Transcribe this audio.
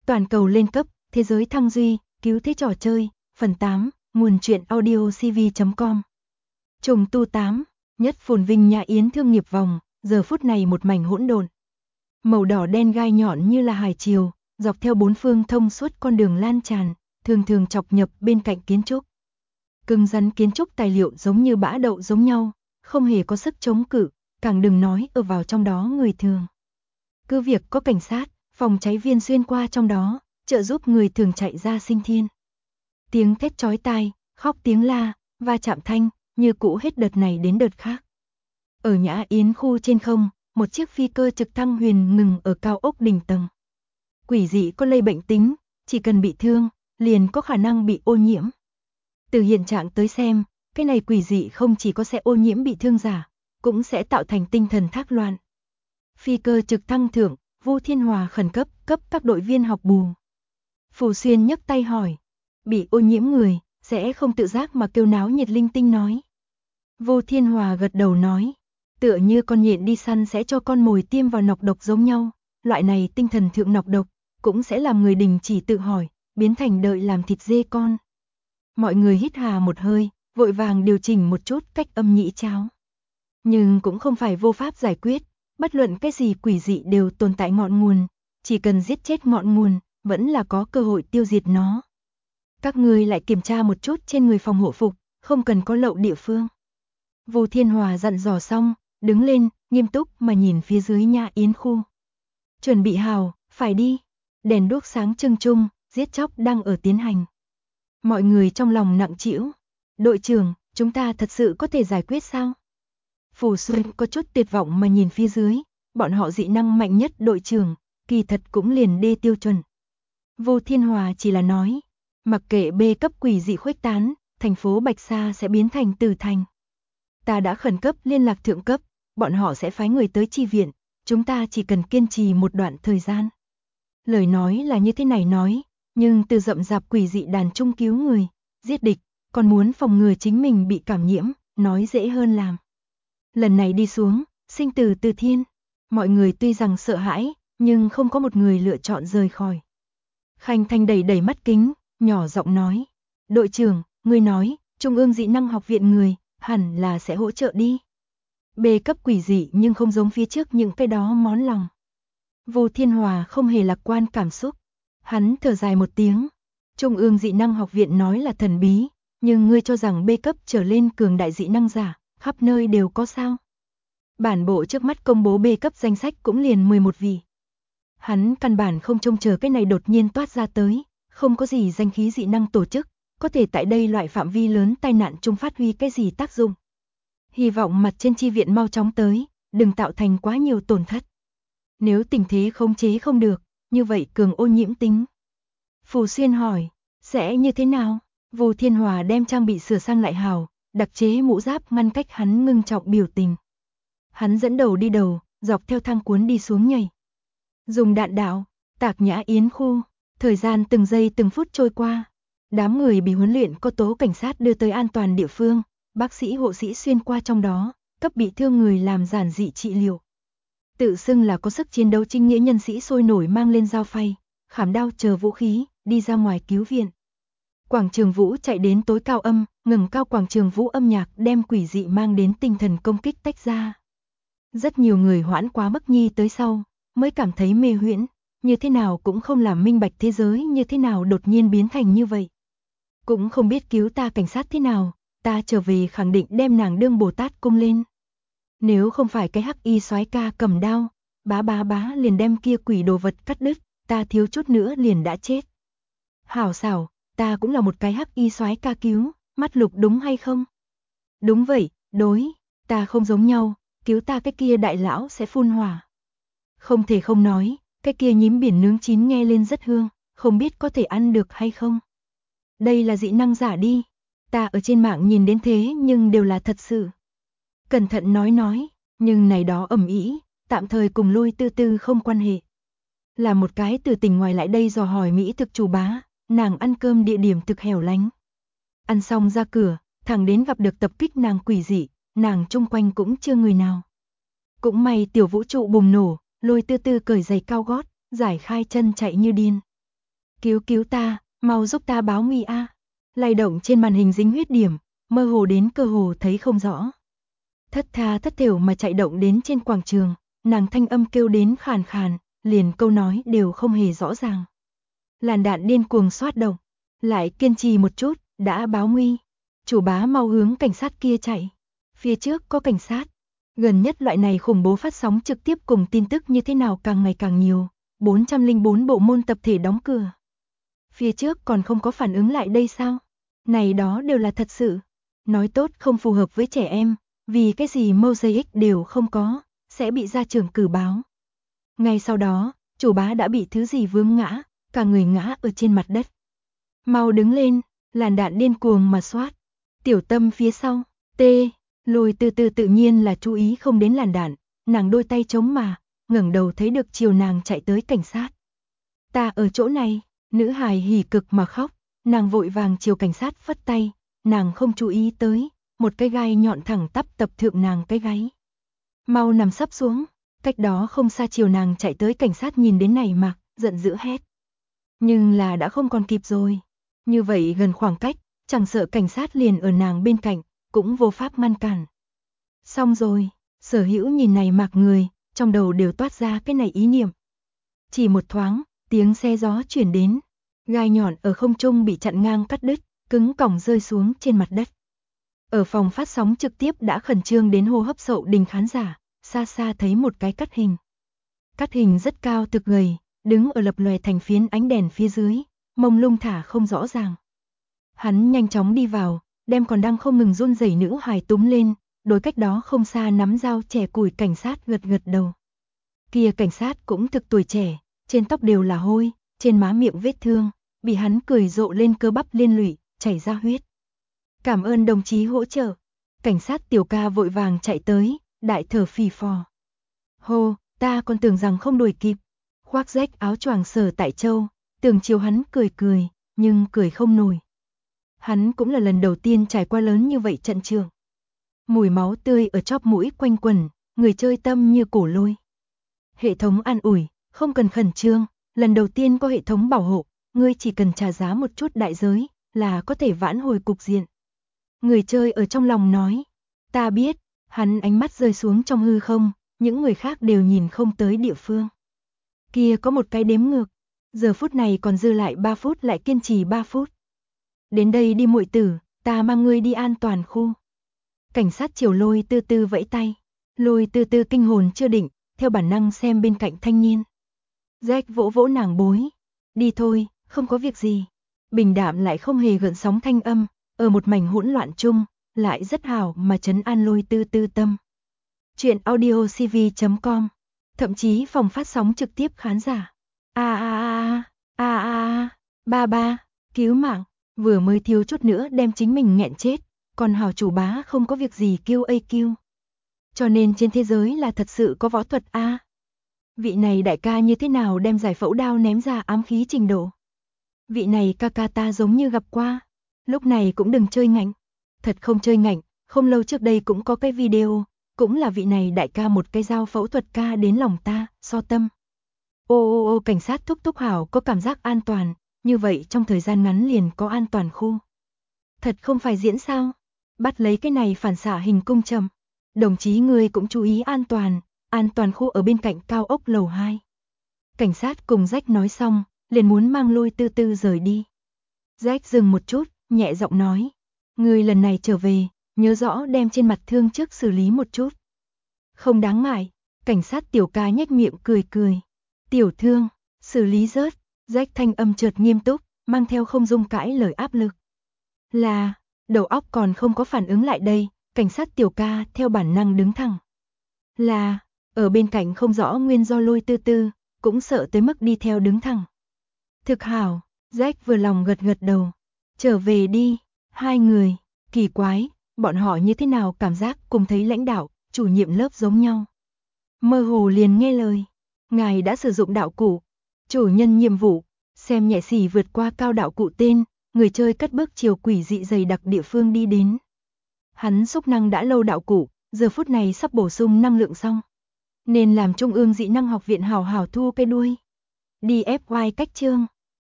Toàn cầu lên cấp, thế giới thăng duy, cứu thế trò chơi, phần 8, nguồn truyện audio cv.com. Trùng tu 8, nhất phồn vinh nhà yến thương nghiệp vòng, giờ phút này một mảnh hỗn độn. Màu đỏ đen gai nhọn như là hải triều, dọc theo bốn phương thông suốt con đường lan tràn, thường thường chọc nhập bên cạnh kiến trúc. Cứng rắn kiến trúc tài liệu giống như bã đậu giống nhau, không hề có sức chống cự, càng đừng nói ở vào trong đó người thường. Cứ việc có cảnh sát, phòng cháy viên xuyên qua trong đó, trợ giúp người thường chạy ra sinh thiên. Tiếng thét chói tai, khóc tiếng la, va chạm thanh, như cũ hết đợt này đến đợt khác. Ở Nhã Yến khu trên không, một chiếc phi cơ trực thăng huyền ngừng ở cao ốc đỉnh tầng. Quỷ dị có lây bệnh tính, chỉ cần bị thương, liền có khả năng bị ô nhiễm. Từ hiện trạng tới xem, cái này quỷ dị không chỉ có sẽ ô nhiễm bị thương giả, cũng sẽ tạo thành tinh thần thác loạn. Phi cơ trực thăng thượng, Vu Thiên Hòa khẩn cấp các đội viên học bù. Phù Xuyên nhấc tay hỏi, bị ô nhiễm người, sẽ không tự giác mà kêu náo nhiệt linh tinh nói. Vu Thiên Hòa gật đầu nói, tựa như con nhện đi săn sẽ cho con mồi tiêm vào nọc độc giống nhau, loại này tinh thần thượng nọc độc, cũng sẽ làm người đình chỉ tự hỏi, biến thành đợi làm thịt dê con. Mọi người hít hà một hơi, vội vàng điều chỉnh một chút cách âm nhĩ cháo. Nhưng cũng không phải vô pháp giải quyết, bất luận cái gì quỷ dị đều tồn tại ngọn nguồn, chỉ cần giết chết ngọn nguồn, vẫn là có cơ hội tiêu diệt nó. Các ngươi lại kiểm tra một chút trên người phòng hộ phục, không cần có lậu địa phương. Vu Thiên Hòa dặn dò xong, đứng lên, nghiêm túc mà nhìn phía dưới Nhã Yến khu. Chuẩn bị hào, phải đi. Đèn đuốc sáng trưng trung, giết chóc đang ở tiến hành. Mọi người trong lòng nặng trĩu. Đội trưởng, chúng ta thật sự có thể giải quyết sao? Phù Xuyên có chút tuyệt vọng mà nhìn phía dưới, bọn họ dị năng mạnh nhất đội trưởng, kỳ thật cũng liền đê tiêu chuẩn. Vu Thiên Hòa chỉ là nói, mặc kệ B cấp quỷ dị khuếch tán, thành phố Bạch Sa sẽ biến thành tử thành. Ta đã khẩn cấp liên lạc thượng cấp, bọn họ sẽ phái người tới chi viện, chúng ta chỉ cần kiên trì một đoạn thời gian. Lời nói là như thế này nói, nhưng từ rậm rạp quỷ dị đàn trung cứu người, giết địch, còn muốn phòng ngừa chính mình bị cảm nhiễm, nói dễ hơn làm. Lần này đi xuống, sinh tử từ thiên, mọi người tuy rằng sợ hãi, nhưng không có một người lựa chọn rời khỏi. Khanh Thanh đẩy mắt kính, nhỏ giọng nói, đội trưởng, ngươi nói, Trung ương dị năng học viện người, hẳn là sẽ hỗ trợ đi. B cấp quỷ dị nhưng không giống phía trước những cái đó món lòng. Vu Thiên Hòa không hề lạc quan cảm xúc. Hắn thở dài một tiếng. Trung ương dị năng học viện nói là thần bí, nhưng ngươi cho rằng B cấp trở lên cường đại dị năng giả, khắp nơi đều có sao? Bản bộ trước mắt công bố B cấp danh sách cũng liền 11 vị. Hắn căn bản không trông chờ cái này đột nhiên toát ra tới, không có gì danh khí dị năng tổ chức, có thể tại đây loại phạm vi lớn tai nạn chung phát huy cái gì tác dụng. Hy vọng mặt trên chi viện mau chóng tới, đừng tạo thành quá nhiều tổn thất. Nếu tình thế khống chế không được, như vậy cường ô nhiễm tính. Phù Xuyên hỏi, sẽ như thế nào? Vu Thiên Hòa đem trang bị sửa sang lại hào, đặc chế mũ giáp ngăn cách hắn ngưng trọng biểu tình. Hắn dẫn đầu đi đầu, dọc theo thang cuốn đi xuống nhảy. Dùng đạn đạo, tạc Nhã Yến khu, thời gian từng giây từng phút trôi qua. Đám người bị huấn luyện có tố cảnh sát đưa tới an toàn địa phương, bác sĩ hộ sĩ xuyên qua trong đó, cấp bị thương người làm giản dị trị liệu. Tự xưng là có sức chiến đấu chính nghĩa nhân sĩ sôi nổi mang lên dao phay, khảm đao chờ vũ khí, đi ra ngoài cứu viện. Quảng trường vũ chạy đến tối cao âm, ngừng cao quảng trường vũ âm nhạc đem quỷ dị mang đến tinh thần công kích tách ra. Rất nhiều người hoãn quá Bắc Nhi tới sau, mới cảm thấy mê huyễn, như thế nào cũng không làm minh bạch thế giới như thế nào đột nhiên biến thành như vậy. Cũng không biết cứu ta cảnh sát thế nào, ta trở về khẳng định đem nàng đương Bồ Tát cung lên. Nếu không phải cái hắc y soái ca cầm đao, bá liền đem kia quỷ đồ vật cắt đứt, ta thiếu chút nữa liền đã chết. Hảo xảo, ta cũng là một cái hắc y soái ca cứu, mắt lục đúng hay không? Đúng vậy, đối, ta không giống nhau, cứu ta cái kia đại lão sẽ phun hỏa. Không thể không nói, cái kia nhím biển nướng chín nghe lên rất hương, không biết có thể ăn được hay không. Đây là dị năng giả đi, ta ở trên mạng nhìn đến thế nhưng đều là thật sự. Cẩn thận nói, nhưng này đó ầm ĩ, tạm thời cùng Lôi Tư Tư không quan hệ. Là một cái từ tỉnh ngoài lại đây dò hỏi mỹ thực chủ bá, nàng ăn cơm địa điểm thực hẻo lánh. Ăn xong ra cửa, thẳng đến gặp được tập kích nàng quỷ dị, nàng chung quanh cũng chưa người nào. Cũng may tiểu vũ trụ bùng nổ, Lôi Tư Tư cởi giày cao gót, giải khai chân chạy như điên. cứu ta, mau giúp ta báo nguy a. Lay động trên màn hình dính huyết điểm, mơ hồ đến cơ hồ thấy không rõ. Thất tha thất thểu mà chạy động đến trên quảng trường, nàng thanh âm kêu đến khàn khàn, liền câu nói đều không hề rõ ràng. Làn đạn điên cuồng xoát động, lại kiên trì một chút, đã báo nguy. Chủ bá mau hướng cảnh sát kia chạy. Phía trước có cảnh sát. Gần nhất loại này khủng bố phát sóng trực tiếp cùng tin tức như thế nào càng ngày càng nhiều. 404 bộ môn tập thể đóng cửa. Phía trước còn không có phản ứng lại đây sao? Này đó đều là thật sự. Nói tốt không phù hợp với trẻ em, vì cái gì mosaic đều không có, sẽ bị gia trưởng cử báo. Ngay sau đó, chủ bá đã bị thứ gì vướng ngã, cả người ngã ở trên mặt đất. Mau đứng lên, làn đạn điên cuồng mà xoát. Tiểu Tâm phía sau, Lôi từ từ tự nhiên là chú ý không đến làn đạn, nàng đôi tay chống mà, ngẩng đầu thấy được chiều nàng chạy tới cảnh sát. Ta ở chỗ này, nữ hài hỉ cực mà khóc, nàng vội vàng chiều cảnh sát phất tay, nàng không chú ý tới, một cái gai nhọn thẳng tắp tập thượng nàng cái gáy. Mau nằm sấp xuống, cách đó không xa chiều nàng chạy tới cảnh sát nhìn đến này mặc, giận dữ hét. Nhưng là đã không còn kịp rồi, như vậy gần khoảng cách, chẳng sợ cảnh sát liền ở nàng bên cạnh, cũng vô pháp ngăn cản. Xong rồi, Sở Hữu nhìn này mặc người, trong đầu đều toát ra cái này ý niệm. Chỉ một thoáng, tiếng xe gió chuyển đến, gai nhọn ở không trung bị chặn ngang cắt đứt, cứng cỏng rơi xuống trên mặt đất. Ở phòng phát sóng trực tiếp đã khẩn trương đến hô hấp sậu đình khán giả, xa xa thấy một cái cắt hình. Cắt hình rất cao thực gầy, đứng ở lập lòe thành phiến ánh đèn phía dưới, mông lung thả không rõ ràng. Hắn nhanh chóng đi vào, đem còn đang không ngừng run rẩy nữ hài túm lên, đối cách đó không xa nắm dao chẻ củi cảnh sát gật gật đầu. Kia cảnh sát cũng thực tuổi trẻ, trên tóc đều là hôi, trên má miệng vết thương, bị hắn cười rộ lên cơ bắp liên lụy, chảy ra huyết. Cảm ơn đồng chí hỗ trợ. Cảnh sát tiểu ca vội vàng chạy tới, đại thở phì phò. Hô, ta còn tưởng rằng không đuổi kịp. Khoác rách áo choàng Sở Tại Châu, tưởng chiều hắn cười, nhưng cười không nổi. Hắn cũng là lần đầu tiên trải qua lớn như vậy trận trường. Mùi máu tươi ở chóp mũi quanh quẩn, người chơi tâm như cổ lôi. Hệ thống an ủi, không cần khẩn trương, lần đầu tiên có hệ thống bảo hộ, ngươi chỉ cần trả giá một chút đại giới, là có thể vãn hồi cục diện. Người chơi ở trong lòng nói, ta biết, hắn ánh mắt rơi xuống trong hư không, những người khác đều nhìn không tới địa phương. Kia có một cái đếm ngược, giờ phút này còn dư lại 3 phút lại kiên trì 3 phút. Đến đây đi muội tử, ta mang ngươi đi an toàn khu. Cảnh sát chiều Lôi Tư Tư vẫy tay. Lôi Tư Tư kinh hồn chưa định, theo bản năng xem bên cạnh thanh niên. Jack vỗ vỗ nàng bối. Đi thôi, không có việc gì. Bình đạm lại không hề gợn sóng thanh âm, ở một mảnh hỗn loạn chung, lại rất hào mà trấn an Lôi Tư Tư tâm. Chuyện audiocv.com. Thậm chí phòng phát sóng trực tiếp khán giả. Ba, cứu mạng. Vừa mới thiếu chút nữa đem chính mình nghẹn chết, còn hào chủ bá không có việc gì kêu AQ. Cho nên trên thế giới là thật sự có võ thuật a. Vị này đại ca như thế nào đem giải phẫu đao ném ra ám khí trình độ. Vị này ca ca ta giống như gặp qua. Lúc này cũng đừng chơi ngạnh. Thật không chơi ngạnh, không lâu trước đây cũng có cái video, cũng là vị này đại ca một cái dao phẫu thuật ca đến lòng ta, so tâm. Ô, cảnh sát thúc hảo có cảm giác an toàn, như vậy trong thời gian ngắn liền có an toàn khu. Thật không phải diễn sao? Bắt lấy cái này phản xạ hình cung châm. Đồng chí ngươi cũng chú ý an toàn khu ở bên cạnh cao ốc lầu 2. Cảnh sát cùng Jack nói xong, liền muốn mang Lôi Tư Tư rời đi. Jack dừng một chút, nhẹ giọng nói. Ngươi lần này trở về, nhớ rõ đem trên mặt thương trước xử lý một chút. Không đáng ngại, cảnh sát tiểu ca nhếch miệng cười. Tiểu thương, xử lý rớt. Jack thanh âm chợt nghiêm túc, mang theo không dung cãi lời áp lực. Là, đầu óc còn không có phản ứng lại đây, cảnh sát tiểu ca theo bản năng đứng thẳng. Là, ở bên cạnh không rõ nguyên do Lôi Tư Tư, cũng sợ tới mức đi theo đứng thẳng. Thực hảo, Jack vừa lòng gật đầu. Trở về đi, hai người, kỳ quái, bọn họ như thế nào cảm giác cùng thấy lãnh đạo, chủ nhiệm lớp giống nhau. Mơ hồ liền nghe lời, ngài đã sử dụng đạo cụ, chủ nhân nhiệm vụ, xem nhẹ xỉ vượt qua cao đạo cụ tên, người chơi cất bước chiều quỷ dị dày đặc địa phương đi đến. Hắn xúc năng đã lâu đạo cụ, giờ phút này sắp bổ sung năng lượng xong. Nên làm Trung ương dị năng học viện hào hào thu cái đuôi. Đi FY cách chương.